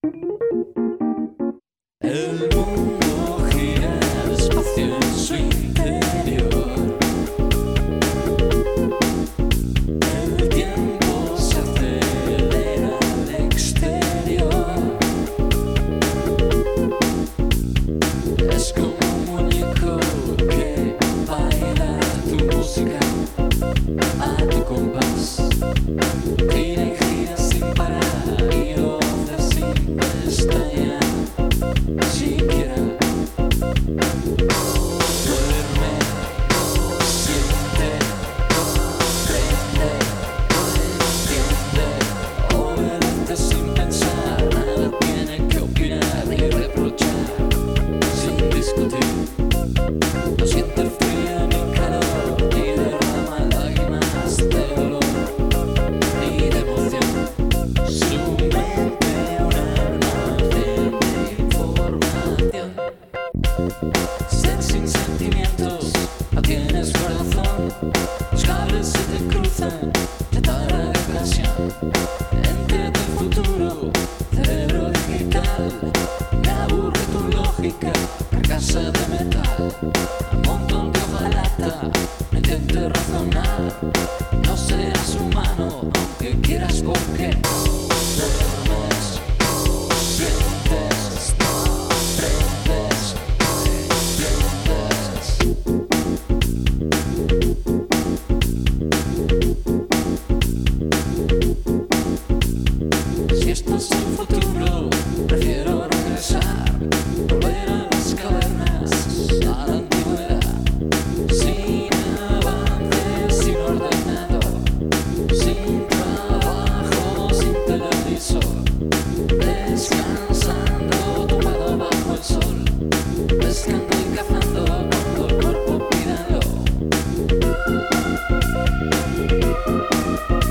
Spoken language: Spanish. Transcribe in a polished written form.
El mundo gira despacio en su interior. El tiempo se acelera al exterior. Es como un muñeco que baila tu música a tu compás. Gira y gira sin parar y lo hace sin pestañear siquiera. Duerme, siente, comprende, entiende, obedece sin pensar. Nada tiene que opinar ni reprochar sin discutir. No siente frío ni calor, ni derrama lágrimas de dolor ni de emoción. Su mente un almacén de información. Ser sin sentimientos, no tienes corazón. Los cables se te cruzan, letarga de presión. Entre tu futuro, cerebro digital. Me aburre tu lógica, carcasa de metal. Un montón de hojalata, no intentes razonar. No serás humano, aunque quieras, porque duermes, sientes, aprendes, entiendes. Si esto es el futuro, prefiero regresar, volver a las cavernas, a la antigüedad. Sin avances, sin ordenador, sin trabajo, sin televisor. Descansando, tumbado bajo el sol, pescando y cazando cuando el cuerpo pídalo.